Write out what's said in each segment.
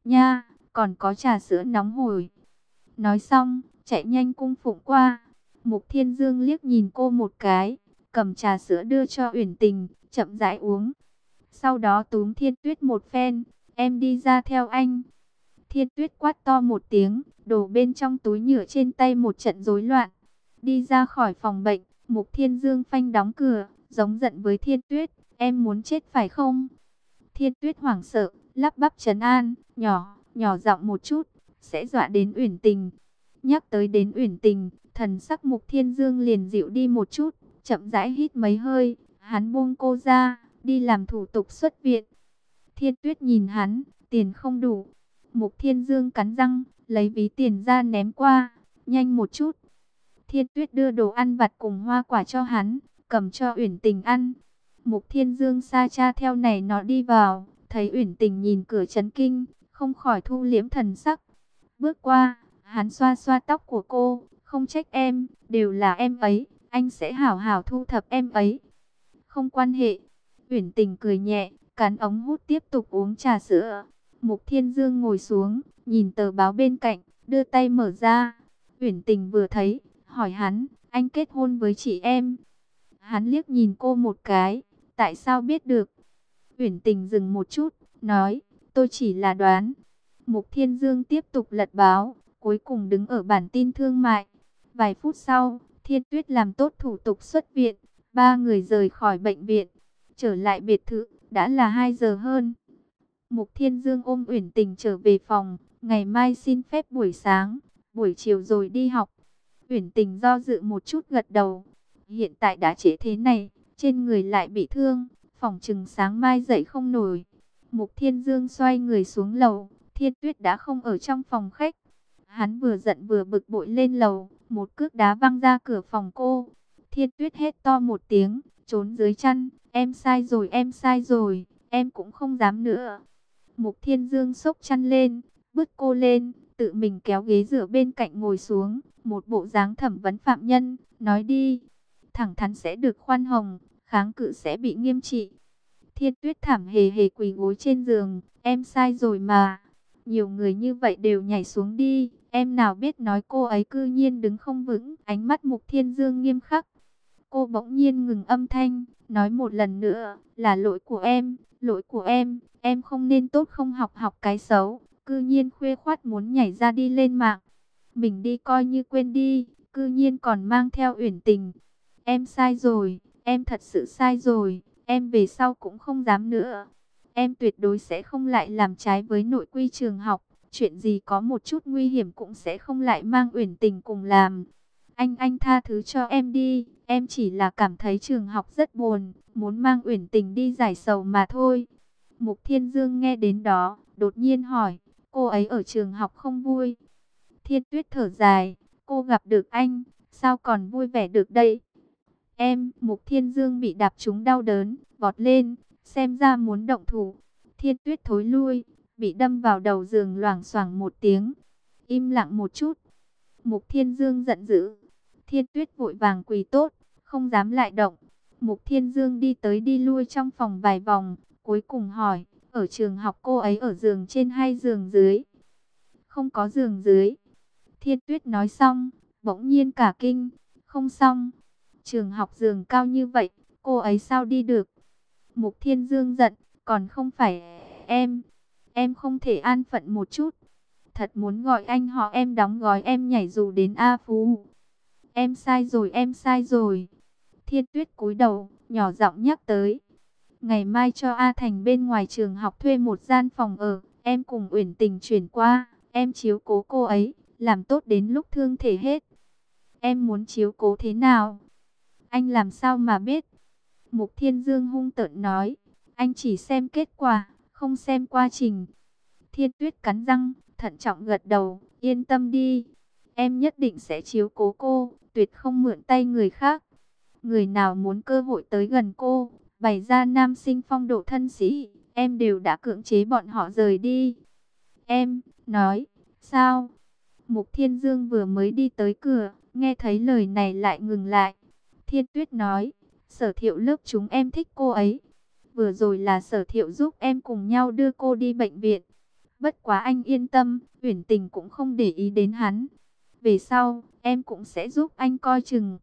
Nha, còn có trà sữa nóng hổi. Nói xong, chạy nhanh cung phụng qua. Mục Thiên Dương liếc nhìn cô một cái, cầm trà sữa đưa cho Uyển Tình, chậm rãi uống. Sau đó túm Thiên Tuyết một phen, em đi ra theo anh. Thiên Tuyết quát to một tiếng, đổ bên trong túi nhựa trên tay một trận rối loạn. Đi ra khỏi phòng bệnh, Mục Thiên Dương phanh đóng cửa, giống giận với Thiên Tuyết, em muốn chết phải không? Thiên Tuyết hoảng sợ, lắp bắp trấn an, nhỏ giọng một chút, sẽ dọa đến Uyển Tình. Nhắc tới đến Uyển Tình, thần sắc Mục Thiên Dương liền dịu đi một chút, chậm rãi hít mấy hơi, hắn buông cô ra, đi làm thủ tục xuất viện. Thiên Tuyết nhìn hắn, tiền không đủ. Mục Thiên Dương cắn răng, lấy ví tiền ra ném qua, nhanh một chút. Thiên Tuyết đưa đồ ăn vặt cùng hoa quả cho hắn, cầm cho Uyển Tình ăn. Mục Thiên Dương sa cha theo này nó đi vào, thấy Uyển Tình nhìn cửa chấn kinh, không khỏi thu liễm thần sắc. Bước qua, hắn xoa xoa tóc của cô, không trách em, đều là em ấy, anh sẽ hảo hảo thu thập em ấy. Không quan hệ. Uyển Tình cười nhẹ, cắn ống hút tiếp tục uống trà sữa. Mục Thiên Dương ngồi xuống, nhìn tờ báo bên cạnh, đưa tay mở ra. Uyển Tình vừa thấy, hỏi hắn, anh kết hôn với chị em. Hắn liếc nhìn cô một cái, tại sao biết được? Uyển Tình dừng một chút, nói, tôi chỉ là đoán. Mục Thiên Dương tiếp tục lật báo, cuối cùng đứng ở bản tin thương mại. Vài phút sau, Thiên Tuyết làm tốt thủ tục xuất viện, ba người rời khỏi bệnh viện, trở lại biệt thự, đã là 2 giờ hơn. Mục Thiên Dương ôm Uyển Tình trở về phòng, ngày mai xin phép buổi sáng, buổi chiều rồi đi học. Uyển Tình do dự một chút gật đầu. Hiện tại đã trễ thế này, trên người lại bị thương, phỏng chừng sáng mai dậy không nổi. Mục Thiên Dương xoay người xuống lầu, Thiên Tuyết đã không ở trong phòng khách. Hắn vừa giận vừa bực bội lên lầu, một cước đá văng ra cửa phòng cô. Thiên Tuyết hét to một tiếng, trốn dưới chăn, em sai rồi, em sai rồi, em cũng không dám nữa. Mục Thiên Dương xốc chăn lên, bứt cô lên, tự mình kéo ghế dựa bên cạnh ngồi xuống, một bộ dáng thẩm vấn phạm nhân, nói đi. Thẳng thắn sẽ được khoan hồng, kháng cự sẽ bị nghiêm trị. Thiên Tuyết thảm hề hề quỳ gối trên giường, em sai rồi mà. Nhiều người như vậy đều nhảy xuống đi, em nào biết nói cô ấy cư nhiên đứng không vững. Ánh mắt Mục Thiên Dương nghiêm khắc. Cô bỗng nhiên ngừng âm thanh, nói một lần nữa, là lỗi của em không nên tốt không học học cái xấu, cư nhiên khuya khoắt muốn nhảy ra đi lên mạng. Mình đi coi như quên đi, cư nhiên còn mang theo Uyển Tình. Em sai rồi, em thật sự sai rồi, em về sau cũng không dám nữa. Em tuyệt đối sẽ không lại làm trái với nội quy trường học, chuyện gì có một chút nguy hiểm cũng sẽ không lại mang Uyển Tình cùng làm. Anh tha thứ cho em đi, em chỉ là cảm thấy trường học rất buồn, muốn mang Uyển Tình đi giải sầu mà thôi. Mục Thiên Dương nghe đến đó, đột nhiên hỏi, cô ấy ở trường học không vui? Thiên Tuyết thở dài, cô gặp được anh, sao còn vui vẻ được đây? Mục Thiên Dương bị đạp trúng đau đớn, vọt lên, xem ra muốn động thủ. Thiên Tuyết thối lui, bị đâm vào đầu giường loảng xoảng một tiếng. Im lặng một chút. Mục Thiên Dương giận dữ. Thiên Tuyết vội vàng quỳ tốt, không dám lại động. Mục Thiên Dương đi tới đi lui trong phòng vài vòng, cuối cùng hỏi, ở trường học cô ấy ở giường trên hay giường dưới? Không có giường dưới. Thiên Tuyết nói xong, bỗng nhiên cả kinh, không xong. Trường học giường cao như vậy, cô ấy sao đi được? Mục Thiên Dương giận, còn không phải em không thể an phận một chút. Thật muốn gọi anh họ em đóng gói em nhảy dù đến A Phú. Em sai rồi, em sai rồi. Thiên Tuyết cúi đầu, nhỏ giọng nhắc tới. Ngày mai cho A Thành bên ngoài trường học thuê một gian phòng ở, em cùng Uyển Tình chuyển qua, em chiếu cố cô ấy, làm tốt đến lúc thương thể hết. Em muốn chiếu cố thế nào? Anh làm sao mà biết? Mục Thiên Dương hung tợn nói, anh chỉ xem kết quả, không xem quá trình. Thiên Tuyết cắn răng, thận trọng gật đầu, yên tâm đi. Em nhất định sẽ chiếu cố cô, tuyệt không mượn tay người khác. Người nào muốn cơ hội tới gần cô, bày ra nam sinh phong độ thân sĩ, em đều đã cưỡng chế bọn họ rời đi. Em, nói, sao? Mục Thiên Dương vừa mới đi tới cửa, nghe thấy lời này lại ngừng lại. Thiên Tuyết nói, Sở Thiệu lớp chúng em thích cô ấy. Vừa rồi là Sở Thiệu giúp em cùng nhau đưa cô đi bệnh viện. Bất quá anh yên tâm, Uyển Tình cũng không để ý đến hắn. Về sau, em cũng sẽ giúp anh coi chừng.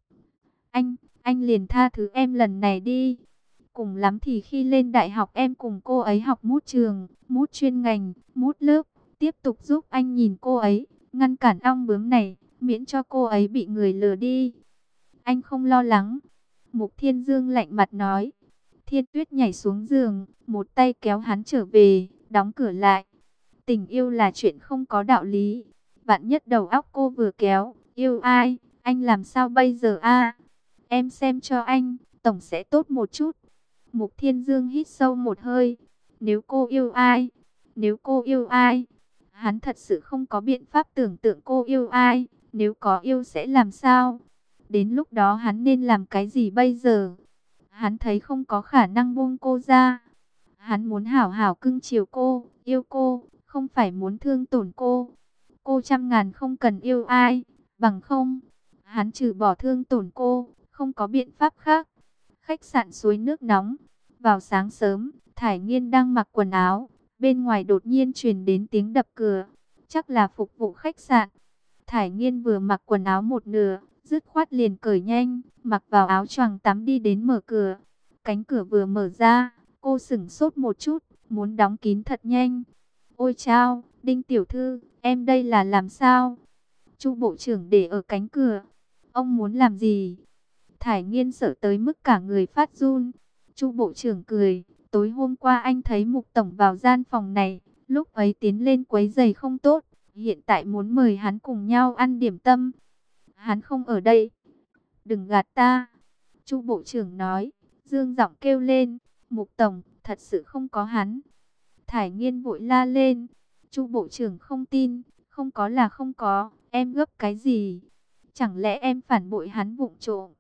Anh liền tha thứ em lần này đi. Cùng lắm thì khi lên đại học em cùng cô ấy học mút trường, mút chuyên ngành, mút lớp. Tiếp tục giúp anh nhìn cô ấy, ngăn cản ong bướm này, miễn cho cô ấy bị người lừa đi. Anh không lo lắng. Mục Thiên Dương lạnh mặt nói. Thiên Tuyết nhảy xuống giường, một tay kéo hắn trở về, đóng cửa lại. Tình yêu là chuyện không có đạo lý. Vạn nhất đầu óc cô vừa kéo, yêu ai, anh làm sao bây giờ a? Em xem cho anh, tổng sẽ tốt một chút. Mục Thiên Dương hít sâu một hơi. Nếu cô yêu ai? Nếu cô yêu ai? Hắn thật sự không có biện pháp tưởng tượng cô yêu ai. Nếu có yêu sẽ làm sao? Đến lúc đó hắn nên làm cái gì bây giờ? Hắn thấy không có khả năng buông cô ra. Hắn muốn hảo hảo cưng chiều cô, yêu cô, không phải muốn thương tổn cô. Cô trăm ngàn không cần yêu ai, bằng không, hắn trừ bỏ thương tổn cô, không có biện pháp khác. Khách sạn suối nước nóng. Vào sáng sớm, Thải Nghiên đang mặc quần áo, bên ngoài đột nhiên truyền đến tiếng đập cửa, chắc là phục vụ khách sạn. Thải Nghiên vừa mặc quần áo một nửa, dứt khoát liền cởi nhanh, mặc vào áo choàng tắm đi đến mở cửa. Cánh cửa vừa mở ra, cô sửng sốt một chút, muốn đóng kín thật nhanh. Ôi chao, Đinh tiểu thư, em đây là làm sao? Chu bộ trưởng để ở cánh cửa. Ông muốn làm gì? Thải Nghiên sợ tới mức cả người phát run. Chu bộ trưởng cười, tối hôm qua anh thấy Mục tổng vào gian phòng này, lúc ấy tiến lên quấy giày không tốt, hiện tại muốn mời hắn cùng nhau ăn điểm tâm. Hắn không ở đây. Đừng gạt ta. Chu bộ trưởng nói, dương giọng kêu lên, Mục tổng, thật sự không có hắn. Thải Nghiên vội la lên, Chu bộ trưởng không tin, không có là không có, em gấp cái gì? Chẳng lẽ em phản bội hắn vụng trộm?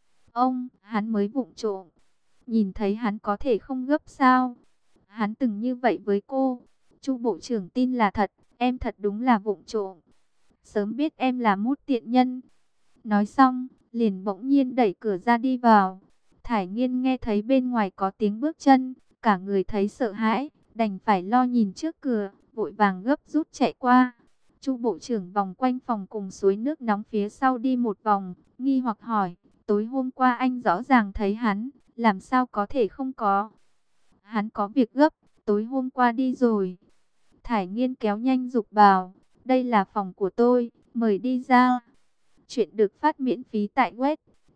Hắn mới vụng trộm. Nhìn thấy hắn có thể không gấp sao? Hắn từng như vậy với cô. Chu bộ trưởng tin là thật, em thật đúng là vụng trộm. Sớm biết em là mút tiện nhân. Nói xong, liền bỗng nhiên đẩy cửa ra đi vào. Thải Nghiên nghe thấy bên ngoài có tiếng bước chân, cả người thấy sợ hãi, đành phải lo nhìn trước cửa, vội vàng gấp rút chạy qua. Chu bộ trưởng vòng quanh phòng cùng suối nước nóng phía sau đi một vòng, nghi hoặc hỏi, tối hôm qua anh rõ ràng thấy hắn, làm sao có thể không có? Hắn có việc gấp, tối hôm qua đi rồi. Thải Nghiên kéo nhanh giục bảo, đây là phòng của tôi, mời đi ra. Chuyện được phát miễn phí tại web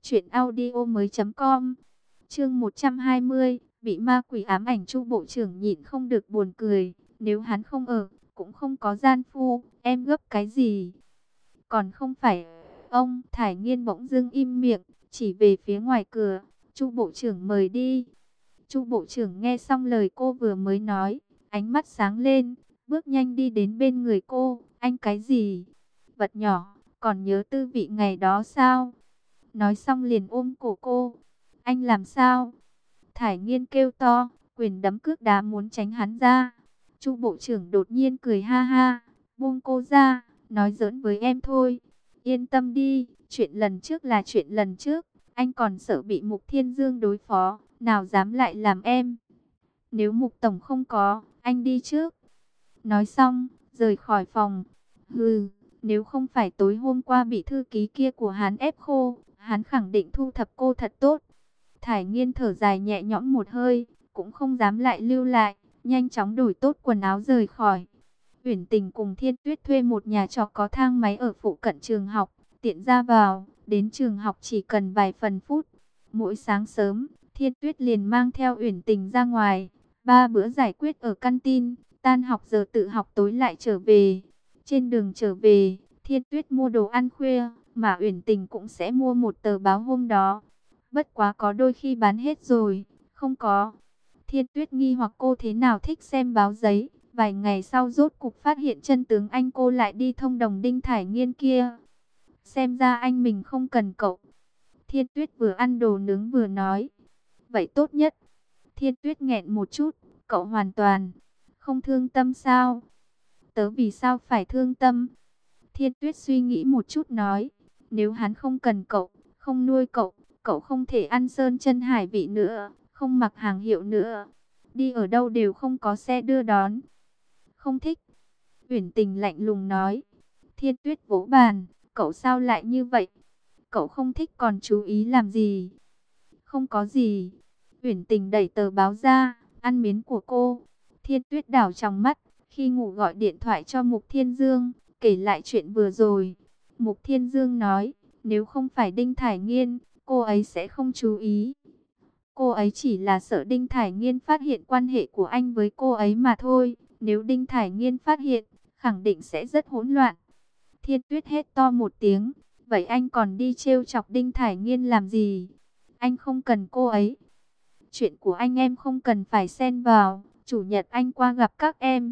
truyệnaudiomoi.com. Chương 120, bị ma quỷ ám ảnh. Chu bộ trưởng nhịn không được buồn cười, nếu hắn không ở, cũng không có gian phu, em gấp cái gì? Còn không phải ông? Thải Nghiên bỗng dưng im miệng, chỉ về phía ngoài cửa. Chu bộ trưởng mời đi. Chu bộ trưởng nghe xong lời cô vừa mới nói, ánh mắt sáng lên, bước nhanh đi đến bên người cô. Anh cái gì? Vật nhỏ, còn nhớ tư vị ngày đó sao? Nói xong liền ôm cổ cô. Anh làm sao? Thải Nghiên kêu to, quyền đấm cước đá muốn tránh hắn ra. Chu bộ trưởng đột nhiên cười ha ha, buông cô ra, nói giỡn với em thôi. Yên tâm đi, chuyện lần trước là chuyện lần trước, anh còn sợ bị Mục Thiên Dương đối phó, nào dám lại làm em. Nếu Mục tổng không có, anh đi trước. Nói xong, rời khỏi phòng. Hừ, nếu không phải tối hôm qua bị thư ký kia của hắn ép khô, hắn khẳng định thu thập cô thật tốt. Thải Nghiên thở dài nhẹ nhõm một hơi, cũng không dám lại lưu lại, nhanh chóng đổi tốt quần áo rời khỏi. Uyển Tình cùng Thiên Tuyết thuê một nhà trọ có thang máy ở phụ cận trường học, tiện ra vào, đến trường học chỉ cần vài phần phút. Mỗi sáng sớm, Thiên Tuyết liền mang theo Uyển Tình ra ngoài, 3 bữa giải quyết ở canteen, tan học giờ tự học tối lại trở về. Trên đường trở về, Thiên Tuyết mua đồ ăn khuya, mà Uyển Tình cũng sẽ mua một tờ báo hôm đó. Bất quá có đôi khi bán hết rồi, không có. Thiên Tuyết nghi hoặc cô thế nào thích xem báo giấy. Vài ngày sau rốt cục phát hiện chân tướng, anh cô lại đi thông đồng Đinh Thải Nghiên kia. Xem ra anh mình không cần cậu. Thiên Tuyết vừa ăn đồ nướng vừa nói. Vậy tốt nhất. Thiên Tuyết nghẹn một chút. Cậu hoàn toàn không thương tâm sao? Tớ vì sao phải thương tâm? Thiên Tuyết suy nghĩ một chút nói. Nếu hắn không cần cậu, không nuôi cậu, cậu không thể ăn sơn chân hải vị nữa, không mặc hàng hiệu nữa, đi ở đâu đều không có xe đưa đón. Không thích. Uyển Tình lạnh lùng nói. Thiên Tuyết vỗ bàn, cậu sao lại như vậy? Cậu không thích còn chú ý làm gì? Không có gì. Uyển Tình đẩy tờ báo ra, ăn miếng của cô. Thiên Tuyết đảo trong mắt, khi ngủ gọi điện thoại cho Mục Thiên Dương, kể lại chuyện vừa rồi. Mục Thiên Dương nói, nếu không phải Đinh Thải Nghiên, cô ấy sẽ không chú ý. Cô ấy chỉ là sợ Đinh Thải Nghiên phát hiện quan hệ của anh với cô ấy mà thôi. Nếu Đinh Thải Nghiên phát hiện, khẳng định sẽ rất hỗn loạn. Thiên Tuyết hét to một tiếng, vậy anh còn đi trêu chọc Đinh Thải Nghiên làm gì? Anh không cần cô ấy. Chuyện của anh em không cần phải xen vào, chủ nhật anh qua gặp các em.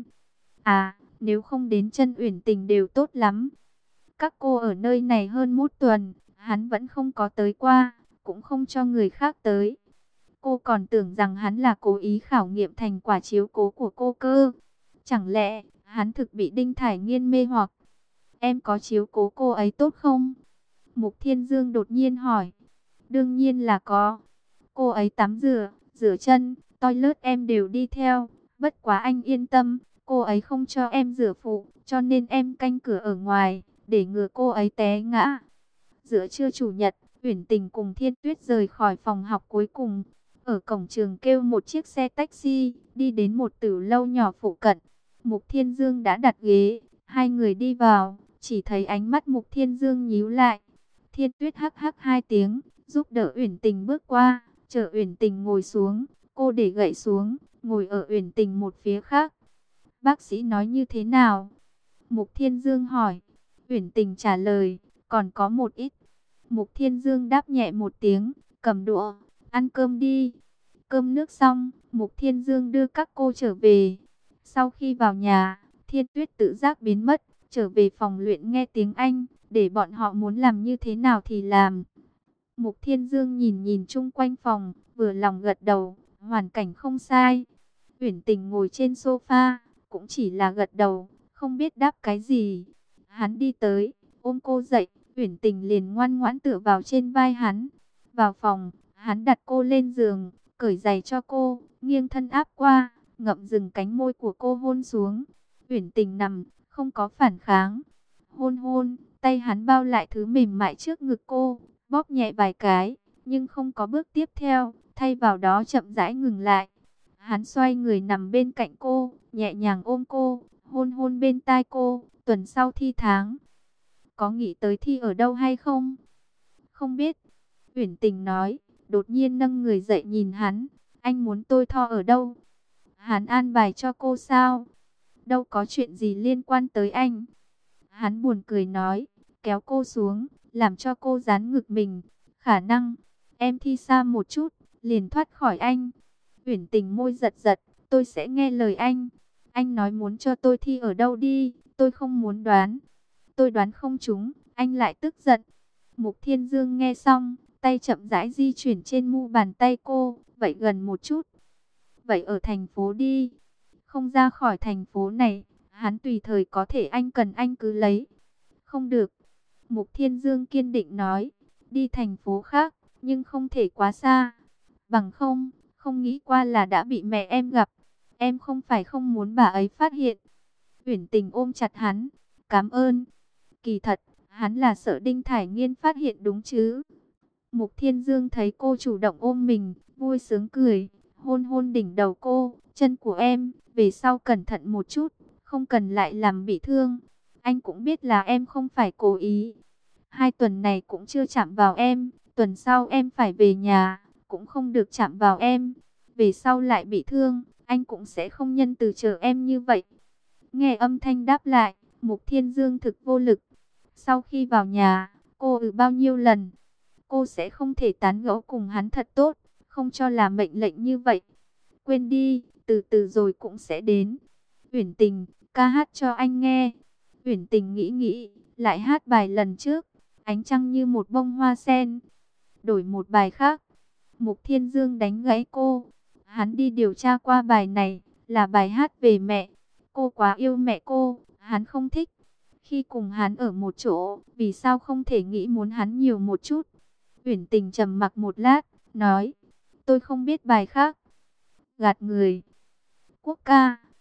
À, nếu không đến chân Uyển Tình đều tốt lắm. Các cô ở nơi này hơn 1 tuần, hắn vẫn không có tới qua, cũng không cho người khác tới. Cô còn tưởng rằng hắn là cố ý khảo nghiệm thành quả chiếu cố của cô cơ. Chẳng lẽ hắn thực bị Đinh Thải Nghiên mê hoặc? Em có chiếu cố cô ấy tốt không? Mục Thiên Dương đột nhiên hỏi. Đương nhiên là có. Cô ấy tắm rửa, rửa chân, toilet em đều đi theo. Bất quá anh yên tâm, cô ấy không cho em rửa phụ, cho nên em canh cửa ở ngoài, để ngừa cô ấy té ngã. Giữa trưa chủ nhật, Uyển Tình cùng Thiên Tuyết rời khỏi phòng học cuối cùng. Ở cổng trường kêu một chiếc xe taxi, đi đến một tử lâu nhỏ phụ cận. Mục Thiên Dương đã đặt ghế, hai người đi vào, chỉ thấy ánh mắt Mục Thiên Dương nhíu lại. Thiên Tuyết hắc hắc 2 tiếng, giúp đỡ Uyển Tình bước qua, chờ Uyển Tình ngồi xuống. Cô để gậy xuống, ngồi ở Uyển Tình một phía khác. Bác sĩ nói như thế nào? Mục Thiên Dương hỏi. Uyển Tình trả lời, còn có một ít. Mục Thiên Dương đáp nhẹ một tiếng, cầm đũa, ăn cơm đi. Cơm nước xong, Mục Thiên Dương đưa các cô trở về. Sau khi vào nhà, Thiên Tuyết tự giác biến mất, trở về phòng luyện nghe tiếng Anh, để bọn họ muốn làm như thế nào thì làm. Mục Thiên Dương nhìn nhìn chung quanh phòng, vừa lòng gật đầu, hoàn cảnh không sai. Uyển Tình ngồi trên sofa, cũng chỉ là gật đầu, không biết đáp cái gì. Hắn đi tới, ôm cô dậy, Uyển Tình liền ngoan ngoãn tựa vào trên vai hắn. Vào phòng, hắn đặt cô lên giường, cởi giày cho cô, nghiêng thân áp qua, ngậm dừng cánh môi của cô hôn xuống. Uyển Tình nằm, không có phản kháng. Hôn hôn, tay hắn bao lại thứ mềm mại trước ngực cô, bóp nhẹ vài cái, nhưng không có bước tiếp theo, thay vào đó chậm rãi ngừng lại. Hắn xoay người nằm bên cạnh cô, nhẹ nhàng ôm cô, hôn hôn bên tai cô. Tuần sau thi tháng, có nghĩ tới thi ở đâu hay không? Không biết. Uyển Tình nói, đột nhiên nâng người dậy nhìn hắn. Anh muốn tôi tho ở đâu? Hắn an bài cho cô sao? Đâu có chuyện gì liên quan tới anh. Hắn buồn cười nói, kéo cô xuống, làm cho cô dán ngực mình. Khả năng, em thi xa một chút, liền thoát khỏi anh. Uyển Tình môi giật giật, tôi sẽ nghe lời anh. Anh nói muốn cho tôi thi ở đâu đi, tôi không muốn đoán. Tôi đoán không trúng, anh lại tức giận. Mục Thiên Dương nghe xong, tay chậm rãi di chuyển trên mu bàn tay cô, vậy gần một chút. Vậy ở thành phố đi, không ra khỏi thành phố này, hắn tùy thời có thể anh cần anh cứ lấy. Không được. Mục Thiên Dương kiên định nói, đi thành phố khác, nhưng không thể quá xa. Bằng không, không nghĩ qua là đã bị mẹ em gặp. Em không phải không muốn bà ấy phát hiện. Uyển Tình ôm chặt hắn, cảm ơn. Kỳ thật, hắn là sợ Đinh Thải Nghiên phát hiện đúng chứ. Mục Thiên Dương thấy cô chủ động ôm mình, vui sướng cười, hôn hôn đỉnh đầu cô, chân của em, về sau cẩn thận một chút, không cần lại làm bị thương. Anh cũng biết là em không phải cố ý. 2 tuần này cũng chưa chạm vào em, tuần sau em phải về nhà, cũng không được chạm vào em. Về sau lại bị thương, anh cũng sẽ không nhân từ chờ em như vậy. Nghe âm thanh đáp lại, Mục Thiên Dương thực vô lực. Sau khi vào nhà, cô bao nhiêu lần, cô sẽ không thể tán gẫu cùng hắn thật tốt, không cho là mệnh lệnh như vậy. Quên đi, từ từ rồi cũng sẽ đến. Uyển Tình, ca hát cho anh nghe. Uyển Tình nghĩ nghĩ, lại hát bài lần trước, ánh trăng như một bông hoa sen. Đổi một bài khác. Mục Thiên Dương đánh gãy cô. Hắn đi điều tra qua bài này, là bài hát về mẹ. Cô quá yêu mẹ cô, hắn không thích. Khi cùng hắn ở một chỗ, vì sao không thể nghĩ muốn hắn nhiều một chút? Uyển Tình trầm mặc một lát, nói, tôi không biết bài khác. Gạt người. Quốc ca.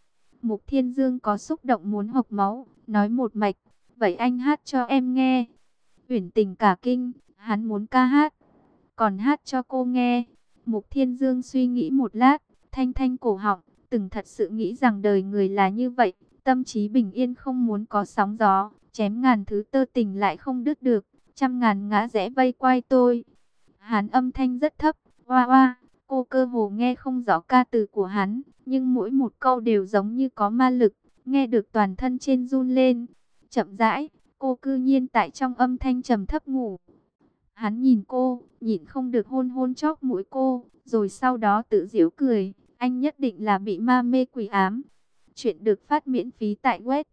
Mục Thiên Dương có xúc động muốn hộc máu, nói một mạch, vậy anh hát cho em nghe. Uyển Tình cả kinh, hắn muốn ca hát, còn hát cho cô nghe. Mục Thiên Dương suy nghĩ một lát, thanh thanh cổ họng, từng thật sự nghĩ rằng đời người là như vậy, tâm trí bình yên không muốn có sóng gió, chém ngàn thứ tơ tình lại không đứt được, trăm ngàn ngã rẽ vây quay tôi. Hắn âm thanh rất thấp, oa oa, cô cơ hồ nghe không rõ ca từ của hắn, nhưng mỗi một câu đều giống như có ma lực, nghe được toàn thân trên run lên. Chậm rãi, cô cư nhiên tại trong âm thanh trầm thấp ngủ. Hắn nhìn cô, nhịn không được hôn hôn chóp mũi cô, rồi sau đó tự giễu cười, anh nhất định là bị ma mê quỷ ám. Chuyện được phát miễn phí tại web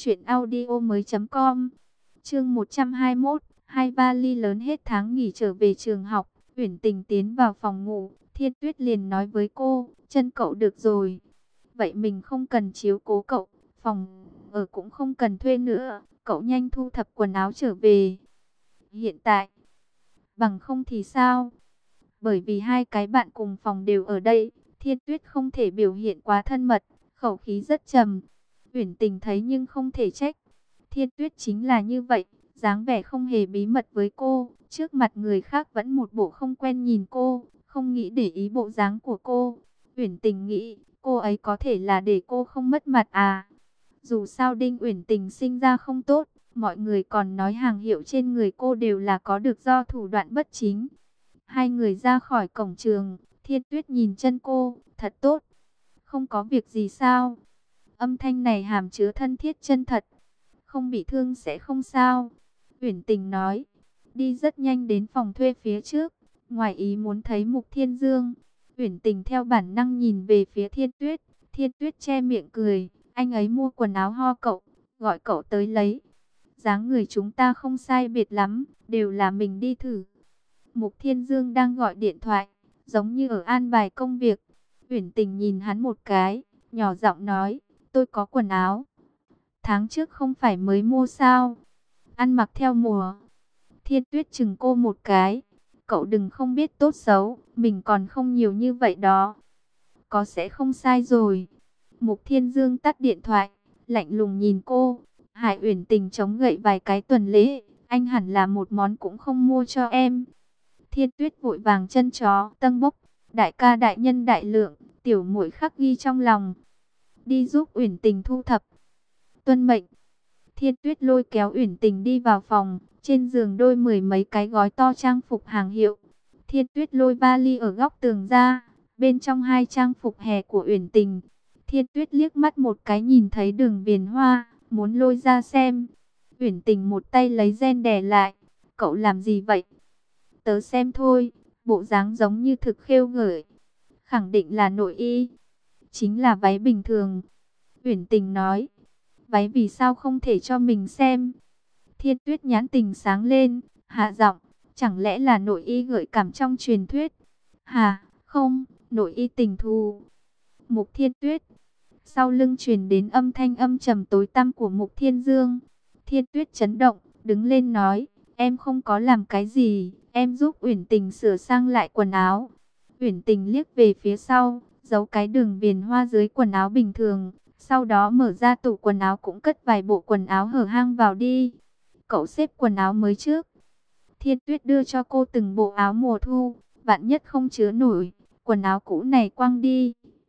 truyệnaudiomoi.com. Chương 121, hai vali lớn hết tháng nghỉ trở về trường học. Uyển Tình tiến vào phòng ngủ, Thiên Tuyết liền nói với cô, chân cậu được rồi. Vậy mình không cần chiếu cố cậu, phòng ở cũng không cần thuê nữa, cậu nhanh thu thập quần áo trở về. Hiện tại, bằng không thì sao? Bởi vì hai cái bạn cùng phòng đều ở đây, Thiên Tuyết không thể biểu hiện quá thân mật, khẩu khí rất trầm. Uyển Tình thấy nhưng không thể trách. Thiên Tuyết chính là như vậy, dáng vẻ không hề bí mật với cô, trước mặt người khác vẫn một bộ không quen nhìn cô, không nghĩ để ý bộ dáng của cô. Uyển Tình nghĩ, cô ấy có thể là để cô không mất mặt à? Dù sao Đinh Uyển Tình sinh ra không tốt, mọi người còn nói hàng hiệu trên người cô đều là có được do thủ đoạn bất chính. Hai người ra khỏi cổng trường, Thiên Tuyết nhìn chân cô, thật tốt. Không có việc gì sao? Âm thanh này hàm chứa thân thiết chân thật. Không bị thương sẽ không sao. Uyển Tình nói, đi rất nhanh đến phòng thuê phía trước. Ngoài ý muốn thấy Mục Thiên Dương. Uyển Tình theo bản năng nhìn về phía Thiên Tuyết. Thiên Tuyết che miệng cười, anh ấy mua quần áo ho cậu, gọi cậu tới lấy. Dáng người chúng ta không sai biệt lắm, đều là mình đi thử. Mục Thiên Dương đang gọi điện thoại, giống như ở an bài công việc. Uyển Tình nhìn hắn một cái, nhỏ giọng nói, tôi có quần áo. Tháng trước không phải mới mua sao? Ăn mặc theo mùa. Thiên Tuyết chừng cô một cái. Cậu đừng không biết tốt xấu, mình còn không nhiều như vậy đó. Có sẽ không sai rồi. Mục Thiên Dương tắt điện thoại, lạnh lùng nhìn cô. Hải Uyển Tình chống gậy vài cái tuần lễ, anh hẳn là một món cũng không mua cho em. Thiên Tuyết vội vàng chân chó, tân bốc, đại ca đại nhân đại lượng, tiểu muội khắc ghi trong lòng. Đi giúp Uyển Tình thu thập. Tuân mệnh. Thiên Tuyết lôi kéo Uyển Tình đi vào phòng, trên giường đôi mười mấy cái gói to trang phục hàng hiệu. Thiên Tuyết lôi vali ở góc tường ra, bên trong hai trang phục hè của Uyển Tình. Thiên Tuyết liếc mắt một cái nhìn thấy đường viền hoa, muốn lôi ra xem. Uyển Tình một tay lấy ren đè lại. Cậu làm gì vậy? Tớ xem thôi, bộ dáng giống như thực khêu gợi. Khẳng định là nội y. Chính là váy bình thường. Uyển Tình nói. Váy vì sao không thể cho mình xem? Thiên Tuyết nhãn tình sáng lên, hạ giọng, chẳng lẽ là nội y gợi cảm trong truyền thuyết? Hà, không, nội y tình thù. Mục Thiên Tuyết. Sau lưng truyền đến âm thanh âm trầm tối tăm của Mục Thiên Dương. Thiên Tuyết chấn động, đứng lên nói, em không có làm cái gì, em giúp Uyển Tình sửa sang lại quần áo. Uyển Tình liếc về phía sau, giấu cái đường viền hoa dưới quần áo bình thường, sau đó mở ra tủ quần áo cũng cất vài bộ quần áo hở hang vào đi. Cậu xếp quần áo mới trước. Thiên Tuyết đưa cho cô từng bộ áo mùa thu, vạn nhất không chứa nổi, quần áo cũ này quăng đi.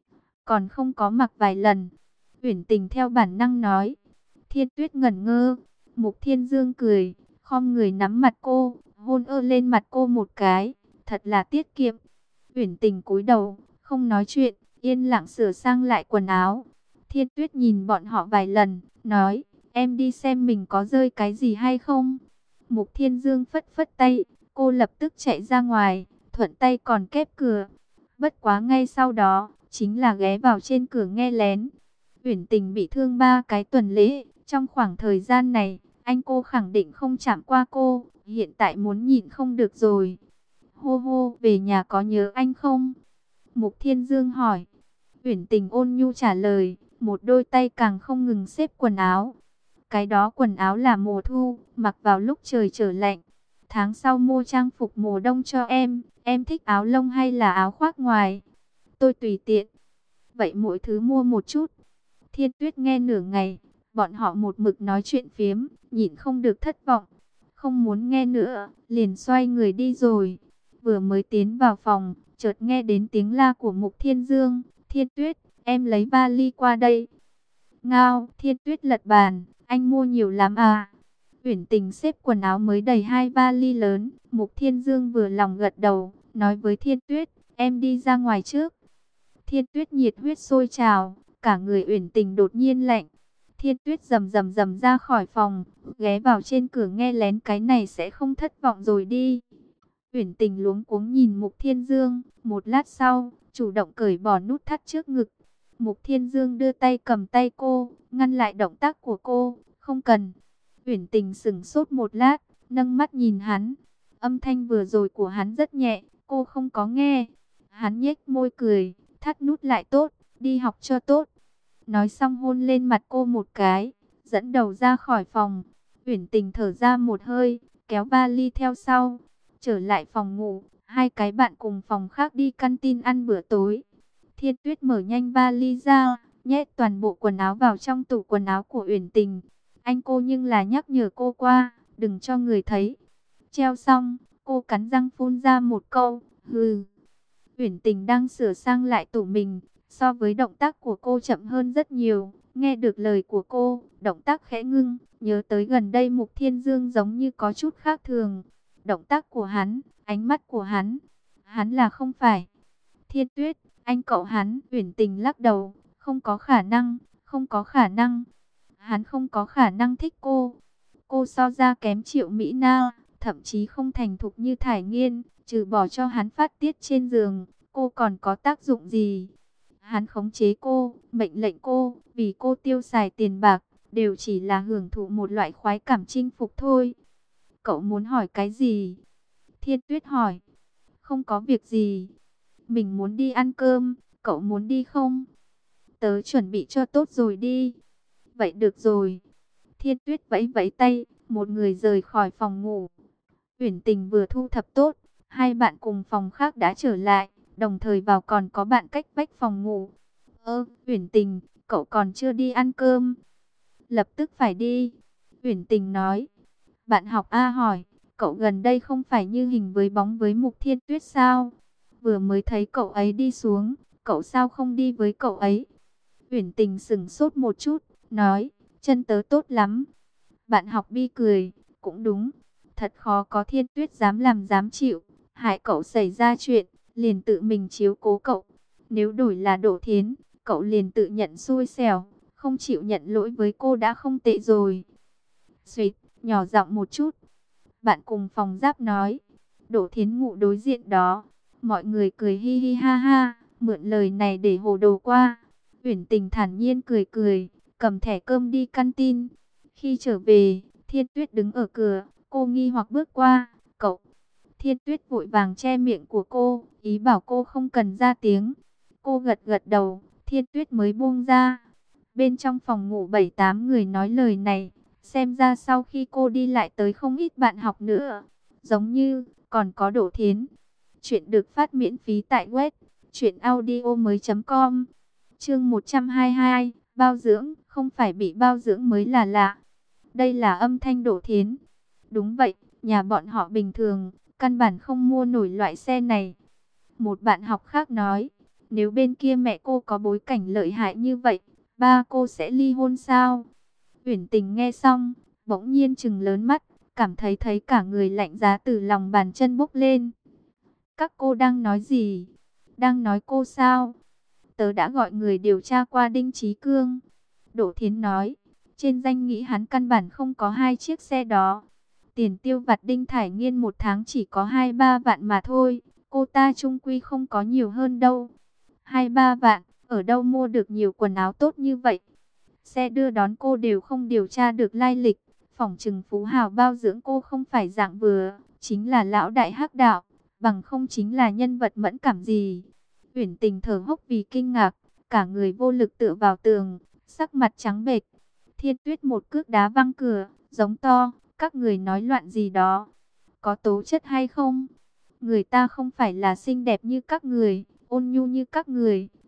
Còn không có mặc vài lần. Uyển Tình theo bản năng nói. Thiên Tuyết ngẩn ngơ. Mục Thiên Dương cười, khom người nắm mặt cô, hôn lên mặt cô một cái, thật là tiết kiệm. Uyển Tình cúi đầu, không nói chuyện, yên lặng sửa sang lại quần áo. Thiên Tuyết nhìn bọn họ vài lần, nói, em đi xem mình có rơi cái gì hay không. Mục Thiên Dương phất phất tay, cô lập tức chạy ra ngoài, thuận tay còn kép cửa. Bất quá ngay sau đó, chính là ghé vào trên cửa nghe lén. Uyển Tình bị thương 3 cái tuần lễ, trong khoảng thời gian này, anh cô khẳng định không chạm qua cô, hiện tại muốn nhịn không được rồi. Hô hô, về nhà có nhớ anh không? Mục Thiên Dương hỏi. Uyển Tình ôn nhu trả lời, một đôi tay càng không ngừng xếp quần áo. Cái đó quần áo là mùa thu, mặc vào lúc trời trở lạnh. Tháng sau mua trang phục mùa đông cho em thích áo lông hay là áo khoác ngoài? Tôi tùy tiện. Vậy mỗi thứ mua một chút. Thiên Tuyết nghe nửa ngày, bọn họ một mực nói chuyện phiếm, nhịn không được thất vọng, không muốn nghe nữa, liền xoay người đi rồi. Vừa mới tiến vào phòng, chợt nghe đến tiếng la của Mục Thiên Dương. Thiên Tuyết, em lấy vali qua đây. Ngao, Thiên Tuyết lật bàn, anh mua nhiều lắm à? Uyển Tình xếp quần áo mới đầy 2 vali lớn. Mục Thiên Dương vừa lòng gật đầu, nói với Thiên Tuyết, em đi ra ngoài trước. Thiên Tuyết nhiệt huyết sôi trào, cả người Uyển Tình đột nhiên lạnh. Thiên Tuyết rầm rầm rầm ra khỏi phòng, ghé vào trên cửa nghe lén, cái này sẽ không thất vọng rồi đi. Uyển Tình luống cuống nhìn Mục Thiên Dương, một lát sau, chủ động cởi bỏ nút thắt trước ngực. Mục Thiên Dương đưa tay cầm tay cô, ngăn lại động tác của cô, không cần. Uyển Tình sững sốt một lát, nâng mắt nhìn hắn. Âm thanh vừa rồi của hắn rất nhẹ, cô không có nghe. Hắn nhếch môi cười, thắt nút lại tốt, đi học cho tốt. Nói xong hôn lên mặt cô một cái, dẫn đầu ra khỏi phòng. Uyển Tình thở ra một hơi, kéo vali theo sau. Trở lại phòng ngủ, hai cái bạn cùng phòng khác đi canteen ăn bữa tối. Thiên Tuyết mở nhanh vali ra, nhét toàn bộ quần áo vào trong tủ quần áo của Uyển Tình. Anh cô nhưng là nhắc nhở cô qua, đừng cho người thấy. Treo xong, cô cắn răng phun ra một câu, hừ. Uyển Tình đang sửa sang lại tủ mình, so với động tác của cô chậm hơn rất nhiều. Nghe được lời của cô, động tác khẽ ngưng, nhớ tới gần đây Mục Thiên Dương giống như có chút khác thường. Động tác của hắn, ánh mắt của hắn là không phải. Thiên Tuyết, anh cậu hắn. Uyển Tình lắc đầu, không có khả năng, không có khả năng. Hắn không có khả năng thích cô. Cô so ra kém Triệu Mỹ Na, thậm chí không thành thục như Thải Nghiên, trừ bỏ cho hắn phát tiết trên giường, cô còn có tác dụng gì? Hắn khống chế cô, mệnh lệnh cô, vì cô tiêu xài tiền bạc, đều chỉ là hưởng thụ một loại khoái cảm chinh phục thôi. Cậu muốn hỏi cái gì? Thiên Tuyết hỏi. Không có việc gì. Mình muốn đi ăn cơm, cậu muốn đi không? Tớ chuẩn bị cho tốt rồi đi. Vậy được rồi. Thiên Tuyết vẫy vẫy tay, một người rời khỏi phòng ngủ. Uyển Tình vừa thu thập tốt, hai bạn cùng phòng khác đã trở lại, đồng thời vào còn có bạn cách vách phòng ngủ. Uyển Tình, cậu còn chưa đi ăn cơm? Lập tức phải đi. Uyển Tình nói. Bạn học A hỏi, cậu gần đây không phải như hình với bóng với Mục Thiên Tuyết sao? Vừa mới thấy cậu ấy đi xuống, cậu sao không đi với cậu ấy? Uyển Tình sững sốt một chút, nói, chân tớ tốt lắm. Bạn học Bi cười, cũng đúng, thật khó có Thiên Tuyết dám làm dám chịu, hại cậu xảy ra chuyện, liền tự mình chiếu cố cậu. Nếu đổi là Đỗ Thiến, cậu liền tự nhận xui xẻo, không chịu nhận lỗi với cô đã không tệ rồi. Xuyệt, nhỏ giọng một chút. Bạn cùng phòng Giáp nói, Đỗ Thiến ngủ đối diện đó. Mọi người cười hi hi ha ha, mượn lời này để hồ đồ qua. Uyển Tình thản nhiên cười cười, cầm thẻ cơm đi canteen. Khi trở về, Thiên Tuyết đứng ở cửa, cô nghi hoặc bước qua, cậu. Thiên Tuyết vội vàng che miệng của cô, ý bảo cô không cần ra tiếng. Cô gật gật đầu, Thiên Tuyết mới buông ra. Bên trong phòng ngủ 7-8 người nói lời này, xem ra sau khi cô đi lại tới không ít bạn học nữa. Giống như, còn có Đỗ Thiến. Chuyện được phát miễn phí tại web truyệnaudiomoi.com. Chương 122, bao dưỡng, không phải bị bao dưỡng mới là lạ. Đây là âm thanh Đỗ Thiến. Đúng vậy, nhà bọn họ bình thường, căn bản không mua nổi loại xe này. Một bạn học khác nói, nếu bên kia mẹ cô có bối cảnh lợi hại như vậy, ba cô sẽ ly hôn sao? Uyển Tình nghe xong, bỗng nhiên trừng lớn mắt, cảm thấy cả người lạnh giá từ lòng bàn chân bốc lên. Các cô đang nói gì? Đang nói cô sao? Tớ đã gọi người điều tra qua Đinh Chí Cương. Đỗ Thiến nói, trên danh nghĩa hắn căn bản không có hai chiếc xe đó. Tiền tiêu vặt Đinh Thải Nghiên một tháng chỉ có 2-3 vạn mà thôi. Cô ta chung quy không có nhiều hơn đâu. 2-3 vạn, ở đâu mua được nhiều quần áo tốt như vậy? Xe đưa đón cô đều không điều tra được lai lịch. Phỏng chừng Phú Hào bao dưỡng cô không phải dạng vừa, chính là lão đại hắc đạo, bằng không chính là nhân vật mẫn cảm gì. Uyển Tình thở hốc vì kinh ngạc, cả người vô lực tựa vào tường, sắc mặt trắng bệch. Thiên Tuyết một cước đá văng cửa, giống to, các người nói loạn gì đó, có tố chất hay không? Người ta không phải là xinh đẹp như các người, ôn nhu như các người,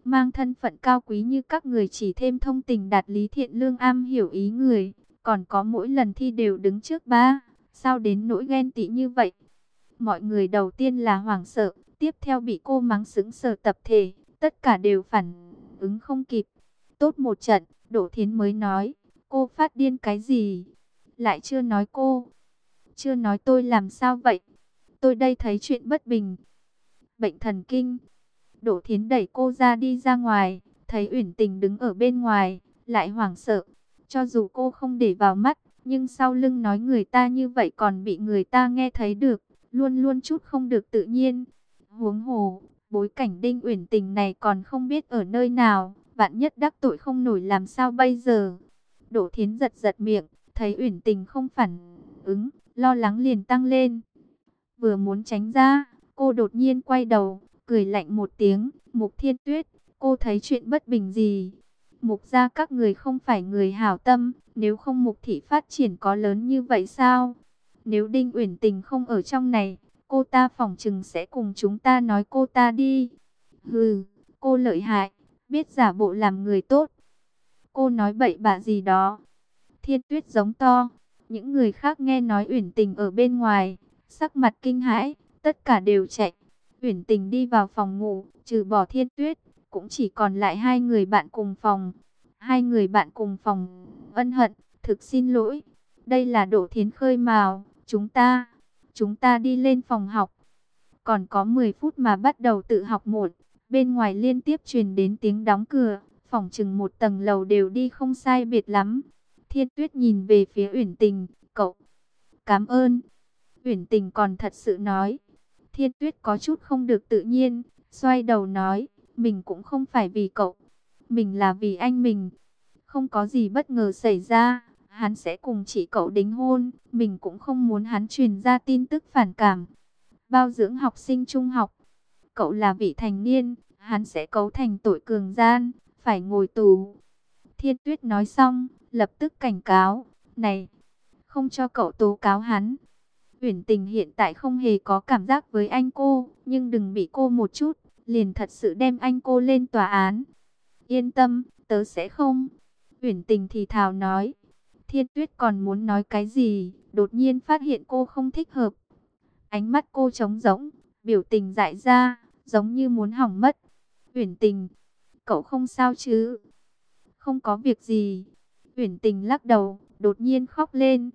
mang thân phận cao quý như các người chỉ thêm thông tình đạt lý thiện lương am hiểu ý người, còn có mỗi lần thi đều đứng trước ba, sao đến nỗi ghen tị như vậy? Mọi người đầu tiên là hoảng sợ, tiếp theo bị cô mắng sững sờ tập thể, tất cả đều phản ứng không kịp. Tốt một trận, Đỗ Thiến mới nói, cô phát điên cái gì? Lại chưa nói cô, chưa nói tôi làm sao vậy? Tôi đây thấy chuyện bất bình. Bệnh thần kinh. Đỗ Thiến đẩy cô ra đi ra ngoài, thấy Uyển Tình đứng ở bên ngoài, lại hoảng sợ. Cho dù cô không để vào mắt, nhưng sau lưng nói người ta như vậy còn bị người ta nghe thấy được, luôn luôn chút không được tự nhiên. Huống hồ, bối cảnh Đinh Uyển Tình này còn không biết ở nơi nào, vạn nhất đắc tội không nổi làm sao bây giờ. Đỗ Thiến giật giật miệng, thấy Uyển Tình không phản ứng, lo lắng liền tăng lên. Vừa muốn tránh ra, cô đột nhiên quay đầu, cười lạnh một tiếng, Mục Thiên Tuyết, cô thấy chuyện bất bình gì? Mục gia các người không phải người hảo tâm, nếu không Mục thị phát triển có lớn như vậy sao? Nếu Đinh Uyển Tình không ở trong này, cô ta phỏng chừng sẽ cùng chúng ta nói cô ta đi. Hừ, cô lợi hại, biết giả bộ làm người tốt. Cô nói bậy bạ gì đó. Thiên Tuyết giống to. Những người khác nghe nói Uyển Tình ở bên ngoài, sắc mặt kinh hãi, tất cả đều chạy. Uyển Tình đi vào phòng ngủ, trừ bỏ Thiên Tuyết, cũng chỉ còn lại hai người bạn cùng phòng. Hai người bạn cùng phòng ân hận, thực xin lỗi. Đây là Đỗ Thiến khơi mào, chúng ta đi lên phòng học. Còn có 10 phút mà bắt đầu tự học một. Bên ngoài liên tiếp truyền đến tiếng đóng cửa, phòng chừng một tầng lầu đều đi không sai biệt lắm. Thiên Tuyết nhìn về phía Uyển Tình, cậu, cảm ơn. Uyển Tình còn thật sự nói. Thiên Tuyết có chút không được tự nhiên, xoay đầu nói, mình cũng không phải vì cậu, mình là vì anh mình. Không có gì bất ngờ xảy ra, hắn sẽ cùng chị cậu đính hôn, mình cũng không muốn hắn truyền ra tin tức phản cảm. Bao dưỡng học sinh trung học, cậu là vị thành niên, hắn sẽ cấu thành tội cường gian, phải ngồi tù. Thiên Tuyết nói xong, lập tức cảnh cáo, này, không cho cậu tố cáo hắn. Uyển Tình hiện tại không hề có cảm giác với anh cô, nhưng đừng bị cô một chút, liền thật sự đem anh cô lên tòa án. Yên tâm, tớ sẽ không. Uyển Tình thì thào nói. Thiên Tuyết còn muốn nói cái gì, đột nhiên phát hiện cô không thích hợp. Ánh mắt cô trống rỗng, biểu tình dại ra, giống như muốn hỏng mất. Uyển Tình, cậu không sao chứ? Không có việc gì. Uyển Tình lắc đầu, đột nhiên khóc lên.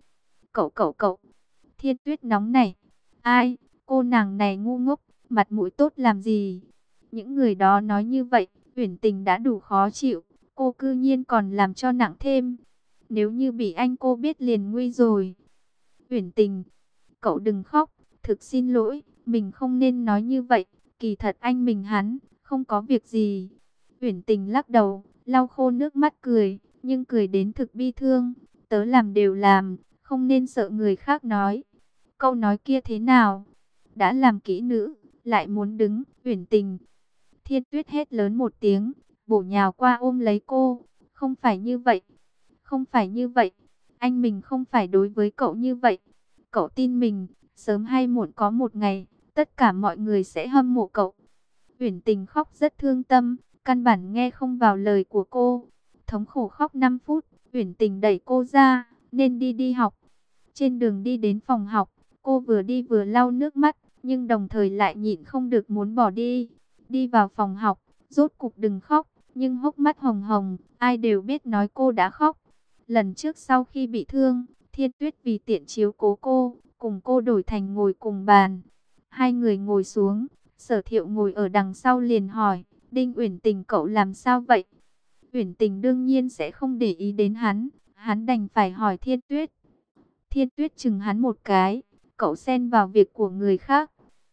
Cậu. Thiên Tuyết nóng nảy. Ai, cô nàng này ngu ngốc, mặt mũi tốt làm gì? Những người đó nói như vậy, Uyển Tình đã đủ khó chịu, cô cư nhiên còn làm cho nặng thêm. Nếu như bị anh cô biết liền nguy rồi. Uyển Tình, cậu đừng khóc, thực xin lỗi, mình không nên nói như vậy, kỳ thật anh mình hắn, không có việc gì. Uyển Tình lắc đầu, lau khô nước mắt cười, nhưng cười đến thực bi thương, tớ làm đều làm, không nên sợ người khác nói. Câu nói kia thế nào? Đã làm kỹ nữ, lại muốn đứng, Uyển Tình. Thiên Tuyết hét lớn một tiếng, bổ nhào qua ôm lấy cô. Không phải như vậy, không phải như vậy. Anh mình không phải đối với cậu như vậy. Cậu tin mình, sớm hay muộn có một ngày, tất cả mọi người sẽ hâm mộ cậu. Uyển Tình khóc rất thương tâm, căn bản nghe không vào lời của cô. Thống khổ khóc 5 phút, Uyển Tình đẩy cô ra, nên đi học. Trên đường đi đến phòng học, cô vừa đi vừa lau nước mắt, nhưng đồng thời lại nhịn không được muốn bỏ đi. Đi vào phòng học, rốt cục đừng khóc, nhưng hốc mắt hồng hồng, ai đều biết nói cô đã khóc. Lần trước sau khi bị thương, Thiên Tuyết vì tiện chiếu cố cô, cùng cô đổi thành ngồi cùng bàn. Hai người ngồi xuống, Sở Thiệu ngồi ở đằng sau liền hỏi, Đinh Uyển Tình cậu làm sao vậy? Uyển Tình đương nhiên sẽ không để ý đến hắn đành phải hỏi Thiên Tuyết. Thiên Tuyết chừng hắn một cái, cậu xen vào việc của người khác.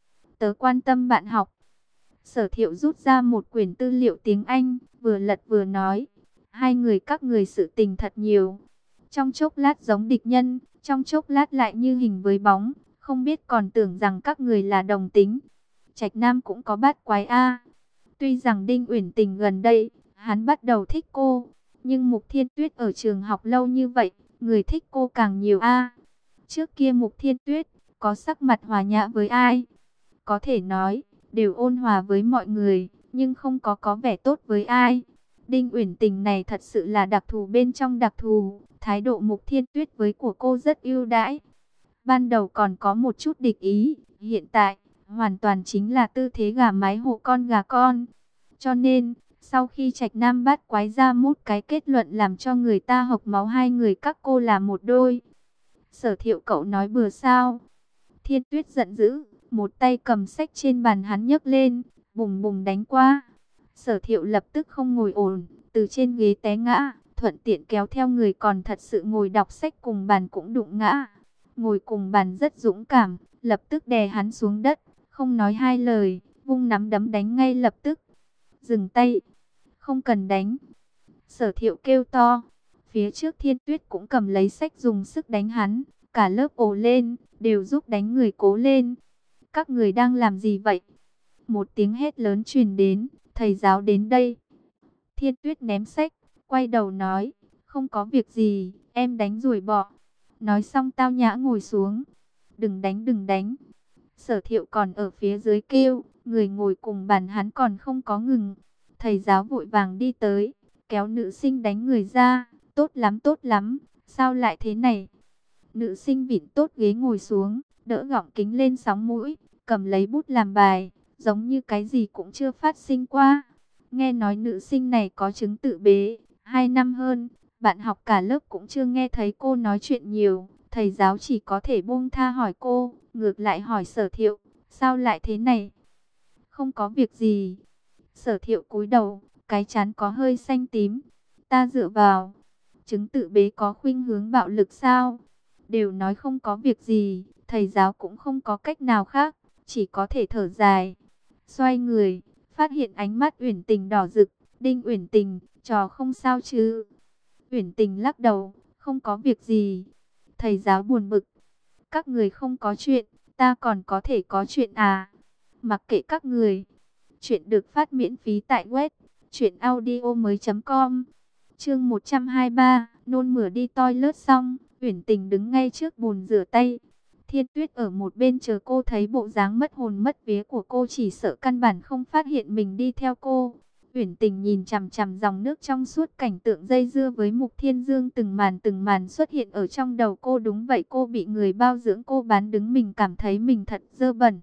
Tớ quan tâm bạn học. Sở Thiệu rút ra một quyển tư liệu tiếng Anh, vừa lật vừa nói. Hai người các người sự tình thật nhiều. Trong chốc lát giống địch nhân, trong chốc lát lại như hình với bóng. Không biết còn tưởng rằng các người là đồng tính. Trạch Nam cũng có bát quái A. Tuy rằng Đinh Uyển Tình gần đây, hắn bắt đầu thích cô. Nhưng Mục Thiên Tuyết ở trường học lâu như vậy, người thích cô càng nhiều A. Trước kia Mục Thiên Tuyết, có sắc mặt hòa nhã với ai? Có thể nói, đều ôn hòa với mọi người. nhưng không có vẻ tốt với ai. Đinh Uyển Tình này thật sự là đặc thù bên trong đặc thù, thái độ Mục Thiên Tuyết với của cô rất ưu đãi. Ban đầu còn có một chút địch ý, hiện tại hoàn toàn chính là tư thế gà mái hộ con gà con. Cho nên, sau khi Trạch Nam Bát Quái ra một cái kết luận làm cho người ta hộc máu, hai người các cô là một đôi. Sở Thiệu, cậu nói bừa sao? Thiên Tuyết giận dữ, một tay cầm sách trên bàn hắn nhấc lên, bùng bùng đánh qua. Sở Thiệu lập tức không ngồi ổn, từ trên ghế té ngã, thuận tiện kéo theo người còn thật sự ngồi đọc sách cùng bàn cũng đụng ngã. Ngồi cùng bàn rất dũng cảm, lập tức đè hắn xuống đất, không nói hai lời, vung nắm đấm đánh ngay lập tức. Dừng tay, không cần đánh. Sở Thiệu kêu to. Phía trước Thiên Tuyết cũng cầm lấy sách dùng sức đánh hắn, cả lớp ồ lên, đều giúp đánh người cố lên. Các người đang làm gì vậy? Một tiếng hét lớn truyền đến, thầy giáo đến đây. Thiên Tuyết ném sách, quay đầu nói, không có việc gì, em đánh rồi bỏ. Nói xong tao nhã ngồi xuống. Đừng đánh, đừng đánh. Sở Thiệu còn ở phía dưới kêu, người ngồi cùng bàn hắn còn không có ngừng. Thầy giáo vội vàng đi tới, kéo nữ sinh đánh người ra. Tốt lắm, sao lại thế này? Nữ sinh vịn tốt ghế ngồi xuống, đỡ gọng kính lên sóng mũi, cầm lấy bút làm bài, giống như cái gì cũng chưa phát sinh qua. Nghe nói nữ sinh này có chứng tự bế, 2 năm hơn, bạn học cả lớp cũng chưa nghe thấy cô nói chuyện nhiều. Thầy giáo chỉ có thể buông tha hỏi cô, ngược lại hỏi Sở Thiệu, sao lại thế này? Không có việc gì. Sở Thiệu cúi đầu, cái trán có hơi xanh tím. Ta dựa vào, chứng tự bế có khuynh hướng bạo lực sao? Đều nói không có việc gì, thầy giáo cũng không có cách nào khác, chỉ có thể thở dài. Xoay người, phát hiện ánh mắt Uyển Tình đỏ rực. Đinh Uyển Tình, trò không sao chứ? Uyển Tình lắc đầu, không có việc gì. Thầy giáo buồn bực. Các người không có chuyện, ta còn có thể có chuyện à? Mặc kệ các người. Chuyện được phát miễn phí tại web truyệnaudiomoi.com. Chương 123, nôn mửa đi toilet xong, Uyển Tình đứng ngay trước bồn rửa tay. Thiên Tuyết ở một bên chờ cô, thấy bộ dáng mất hồn mất vía của cô chỉ sợ căn bản không phát hiện mình đi theo cô. Uyển Tình nhìn chằm chằm dòng nước trong suốt, cảnh tượng dây dưa với Mục Thiên Dương từng màn xuất hiện ở trong đầu cô. Đúng vậy, cô bị người bao dưỡng cô bán đứng, mình cảm thấy mình thật dơ bẩn.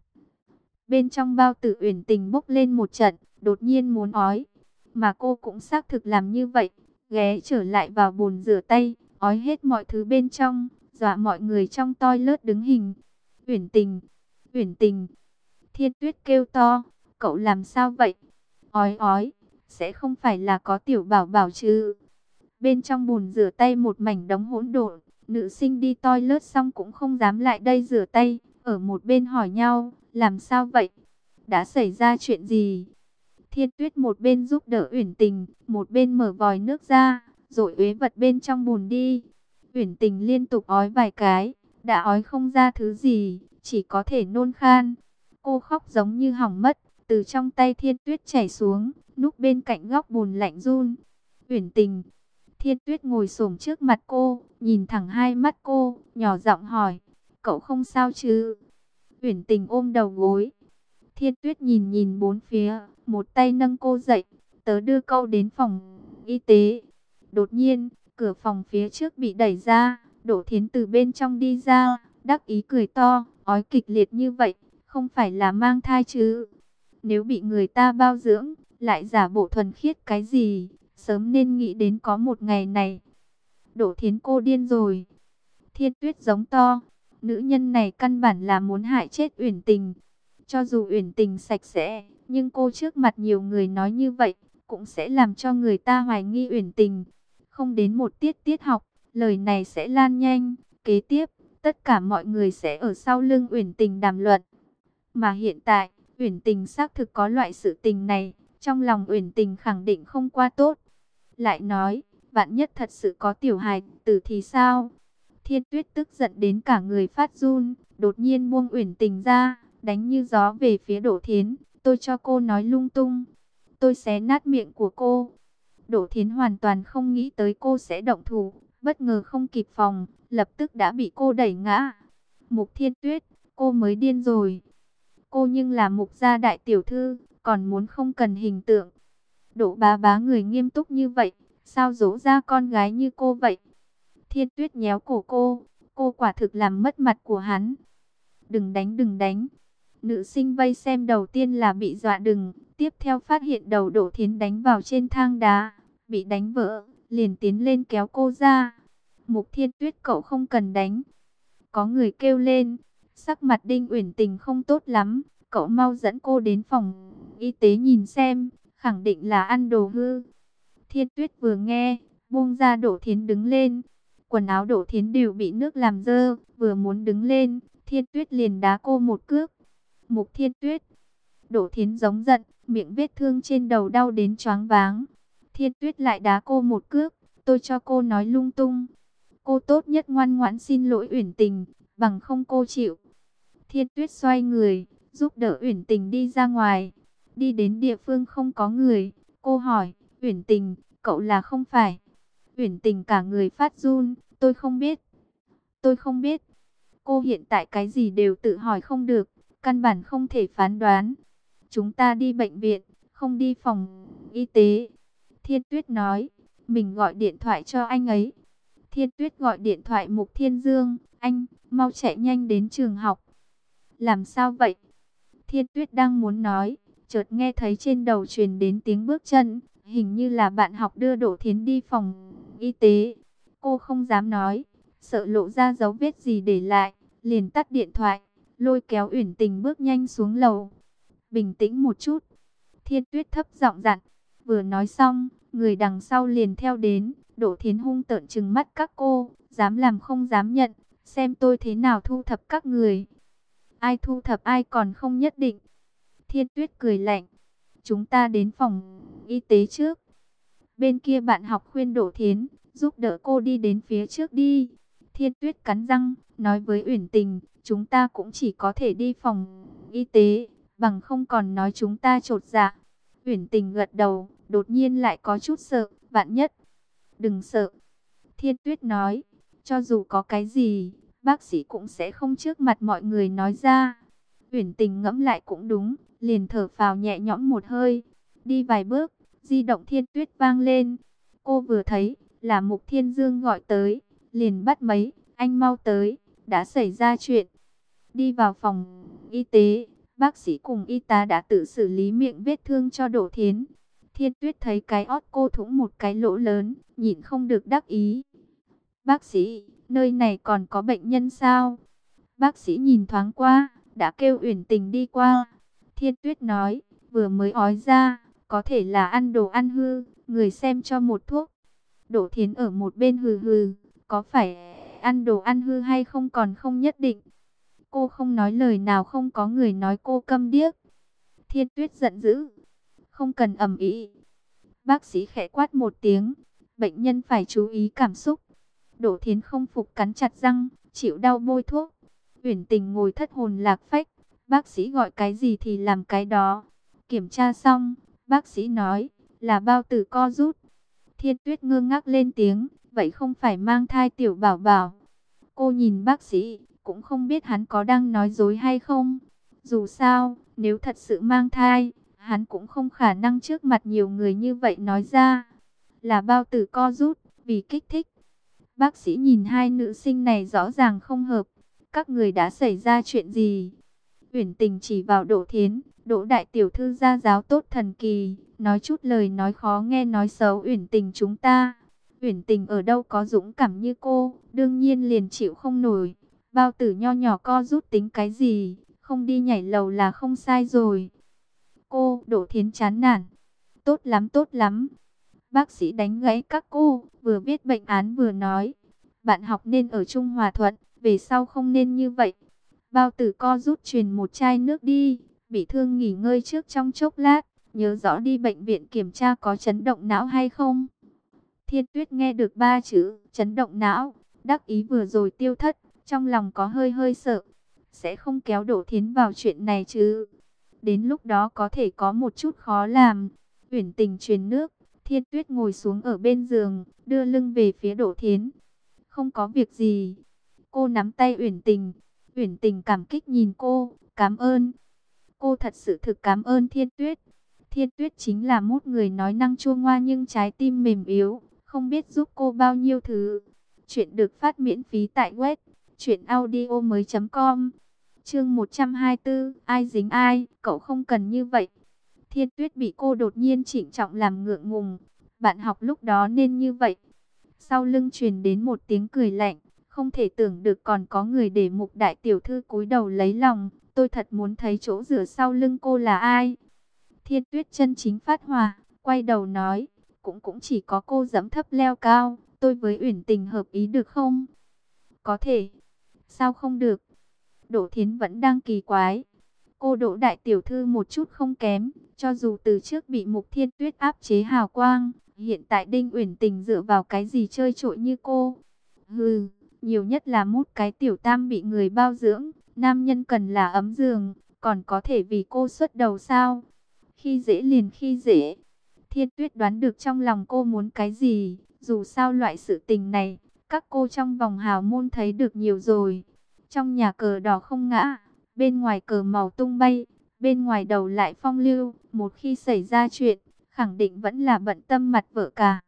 Bên trong bao tử Uyển Tình bốc lên một trận, đột nhiên muốn ói. Mà cô cũng xác thực làm như vậy, ghé trở lại vào bồn rửa tay, ói hết mọi thứ bên trong, dọa mọi người trong toilet đứng hình. Uyển Tình, Uyển Tình. Thiên Tuyết kêu to, cậu làm sao vậy? Ói ói, sẽ không phải là có tiểu bảo bảo chứ? Bên trong bồn rửa tay một mảnh đống hỗn độn, nữ sinh đi toilet xong cũng không dám lại đây rửa tay, ở một bên hỏi nhau, làm sao vậy? Đã xảy ra chuyện gì? Thiên Tuyết một bên giúp đỡ Uyển Tình, một bên mở vòi nước ra, rồi uế vật bên trong bồn đi. Uyển Tình liên tục ói vài cái, đã ói không ra thứ gì, chỉ có thể nôn khan. Cô khóc giống như hỏng mất, từ trong tay Thiên Tuyết chảy xuống, núp bên cạnh góc bồn lạnh run. Uyển Tình. Thiên Tuyết ngồi xổm trước mặt cô, nhìn thẳng hai mắt cô, nhỏ giọng hỏi, cậu không sao chứ? Uyển Tình ôm đầu gối. Thiên Tuyết nhìn nhìn bốn phía, một tay nâng cô dậy, tớ đưa cậu đến phòng y tế. Đột nhiên, cửa phòng phía trước bị đẩy ra, Đỗ Thiến từ bên trong đi ra, đắc ý cười to, ói kịch liệt như vậy, không phải là mang thai chứ? Nếu bị người ta bao dưỡng, lại giả bộ thuần khiết cái gì, sớm nên nghĩ đến có một ngày này. Đỗ Thiến, cô điên rồi. Thiên Tuyết giống to, nữ nhân này căn bản là muốn hại chết Uyển Tình. Cho dù Uyển Tình sạch sẽ, nhưng cô trước mặt nhiều người nói như vậy, cũng sẽ làm cho người ta hoài nghi Uyển Tình. Không đến một tiết tiết học, lời này sẽ lan nhanh. Kế tiếp, tất cả mọi người sẽ ở sau lưng Uyển Tình đàm luận. Mà hiện tại, Uyển Tình xác thực có loại sự tình này, trong lòng Uyển Tình khẳng định không qua tốt. Lại nói, vạn nhất thật sự có tiểu hài tử thì sao? Thiên Tuyết tức giận đến cả người phát run, đột nhiên buông Uyển Tình ra, đánh như gió về phía Đỗ Thiến. Tôi cho cô nói lung tung, tôi xé nát miệng của cô. Đỗ Thiến hoàn toàn không nghĩ tới cô sẽ động thủ, bất ngờ không kịp phòng, lập tức đã bị cô đẩy ngã. Mục Thiên Tuyết, cô mới điên rồi. Cô nhưng là Mục gia đại tiểu thư, còn muốn không cần hình tượng. Đỗ Bá Bá người nghiêm túc như vậy, sao dỗ ra con gái như cô vậy? Thiên Tuyết nhéo cổ cô quả thực làm mất mặt của hắn. Đừng đánh, đừng đánh. Nữ sinh vây xem đầu tiên là bị dọa đừng, tiếp theo phát hiện đầu Đỗ Thiến đánh vào trên thang đá, bị đánh vỡ, liền tiến lên kéo cô ra. Mục Thiên Tuyết, cậu không cần đánh. Có người kêu lên. Sắc mặt Đinh Uyển Tình không tốt lắm, cậu mau dẫn cô đến phòng y tế nhìn xem, khẳng định là ăn đồ hư. Thiên Tuyết vừa nghe, buông ra Đỗ Thiến đứng lên. Quần áo Đỗ Thiến đều bị nước làm dơ, vừa muốn đứng lên, Thiên Tuyết liền đá cô một cước. Mục Thiên Tuyết. Đỗ Thiến giống giận, miệng vết thương trên đầu đau đến choáng váng. Thiên Tuyết lại đá cô một cước, tôi cho cô nói lung tung. Cô tốt nhất ngoan ngoãn xin lỗi Uyển Tình, bằng không cô chịu. Thiên Tuyết xoay người, giúp đỡ Uyển Tình đi ra ngoài. Đi đến địa phương không có người, cô hỏi, Uyển Tình, cậu là không phải? Uyển Tình cả người phát run, tôi không biết. Tôi không biết. Cô hiện tại cái gì đều tự hỏi không được, căn bản không thể phán đoán. Chúng ta đi bệnh viện, không đi phòng y tế. Thiên Tuyết nói, mình gọi điện thoại cho anh ấy. Thiên Tuyết gọi điện thoại Mục Thiên Dương, anh, mau chạy nhanh đến trường học. Làm sao vậy? Thiên Tuyết đang muốn nói, chợt nghe thấy trên đầu truyền đến tiếng bước chân, hình như là bạn học đưa Đỗ Thiến đi phòng y tế. Cô không dám nói, sợ lộ ra dấu vết gì để lại, liền tắt điện thoại, lôi kéo Uyển Tình bước nhanh xuống lầu. Bình tĩnh một chút. Thiên Tuyết thấp giọng dặn, vừa nói xong, người đằng sau liền theo đến. Đỗ Thiến hung tợn trừng mắt các cô, dám làm không dám nhận, xem tôi thế nào thu thập các người. Ai thu thập ai còn không nhất định. Thiên Tuyết cười lạnh, chúng ta đến phòng y tế trước. Bên kia bạn học khuyên Đỗ Thiến, giúp đỡ cô đi đến phía trước đi. Thiên Tuyết cắn răng, nói với Uyển Tình, chúng ta cũng chỉ có thể đi phòng y tế, bằng không còn nói chúng ta chột dạ. Uyển Tình gật đầu, đột nhiên lại có chút sợ, vạn nhất. Đừng sợ. Thiên Tuyết nói, cho dù có cái gì, bác sĩ cũng sẽ không trước mặt mọi người nói ra. Uyển Tình ngẫm lại cũng đúng, liền thở phào nhẹ nhõm một hơi. Đi vài bước, di động Thiên Tuyết vang lên. Cô vừa thấy, là Mục Thiên Dương gọi tới, liền bắt máy, anh mau tới, đã xảy ra chuyện. Đi vào phòng y tế, bác sĩ cùng y tá đã tự xử lý miệng vết thương cho Đỗ Thiến. Thiên Tuyết thấy cái ót cô thủng một cái lỗ lớn, nhịn không được đắc ý. Bác sĩ, nơi này còn có bệnh nhân sao? Bác sĩ nhìn thoáng qua, đã kêu Uyển Tình đi qua. Thiên Tuyết nói, vừa mới ói ra, có thể là ăn đồ ăn hư, người xem cho một thuốc. Đỗ Thiến ở một bên hừ hừ, có phải ăn đồ ăn hư hay không còn không nhất định. Cô không nói lời nào, không có người nói cô câm điếc. Thiên Tuyết giận dữ, không cần ầm ĩ. Bác sĩ khẽ quát một tiếng, bệnh nhân phải chú ý cảm xúc. Đỗ Thiến không phục cắn chặt răng, chịu đau bôi thuốc. Uyển Tình ngồi thất hồn lạc phách, bác sĩ gọi cái gì thì làm cái đó. Kiểm tra xong, bác sĩ nói, là bao tử co rút. Thiên Tuyết ngơ ngác lên tiếng, vậy không phải mang thai tiểu bảo bảo. Cô nhìn bác sĩ, cũng không biết hắn có đang nói dối hay không. Dù sao, nếu thật sự mang thai, hắn cũng không khả năng trước mặt nhiều người như vậy nói ra. Là bao tử co rút, vì kích thích. Bác sĩ nhìn hai nữ sinh này rõ ràng không hợp. Các người đã xảy ra chuyện gì? Uyển Tình chỉ vào Đỗ Thiến, Đỗ đại tiểu thư gia giáo tốt thần kỳ, nói chút lời nói khó nghe nói xấu Uyển Tình chúng ta. Uyển Tình ở đâu có dũng cảm như cô, đương nhiên liền chịu không nổi. Bao tử nho nhỏ co rút tính cái gì, không đi nhảy lầu là không sai rồi. Cô, Đỗ Thiến chán nản. Tốt lắm, tốt lắm. Bác sĩ đánh gãy các cô, vừa viết bệnh án vừa nói. Bạn học nên ở chung hòa thuận, về sau không nên như vậy. Bao tử co rút truyền một chai nước đi, bị thương nghỉ ngơi trước trong chốc lát, nhớ rõ đi bệnh viện kiểm tra có chấn động não hay không. Thiên Tuyết nghe được ba chữ chấn động não, đắc ý vừa rồi tiêu thất, trong lòng có hơi hơi sợ. Sẽ không kéo Đỗ Thiến vào chuyện này chứ. Đến lúc đó có thể có một chút khó làm. Uyển Tình truyền nước, Thiên Tuyết ngồi xuống ở bên giường, đưa lưng về phía Đỗ Thiến. Không có việc gì. Cô nắm tay Uyển Tình. Uyển Tình cảm kích nhìn cô, cảm ơn. Cô thật sự thực cảm ơn Thiên Tuyết. Thiên Tuyết chính là một người nói năng chua ngoa nhưng trái tim mềm yếu, không biết giúp cô bao nhiêu thứ. Chuyện được phát miễn phí tại web truyệnaudiomoi.com. Chương 124, ai dính ai, cậu không cần như vậy. Thiên Tuyết bị cô đột nhiên trịnh trọng làm ngượng ngùng. Bạn học lúc đó nên như vậy. Sau lưng truyền đến một tiếng cười lạnh, không thể tưởng được còn có người để Mục đại tiểu thư cúi đầu lấy lòng. Tôi thật muốn thấy chỗ rửa sau lưng cô là ai. Thiên Tuyết chân chính phát hỏa, quay đầu nói, cũng chỉ có cô dẫm thấp leo cao, tôi với Uyển Tình hợp ý được không? Có thể. Sao không được? Đỗ Thiến vẫn đang kỳ quái. Cô Đỗ đại tiểu thư một chút không kém, cho dù từ trước bị Mục Thiên Tuyết áp chế hào quang, hiện tại Đinh Uyển Tình dựa vào cái gì chơi trội như cô? Hừ, nhiều nhất là một cái tiểu tam bị người bao dưỡng, nam nhân cần là ấm giường, còn có thể vì cô xuất đầu sao? Khi dễ liền khi dễ. Thiên Tuyết đoán được trong lòng cô muốn cái gì, dù sao loại sự tình này, các cô trong vòng hào môn thấy được nhiều rồi. Trong nhà cờ đỏ không ngã, bên ngoài cờ màu tung bay, bên ngoài đầu lại phong lưu, một khi xảy ra chuyện, khẳng định vẫn là bận tâm mặt vợ cả.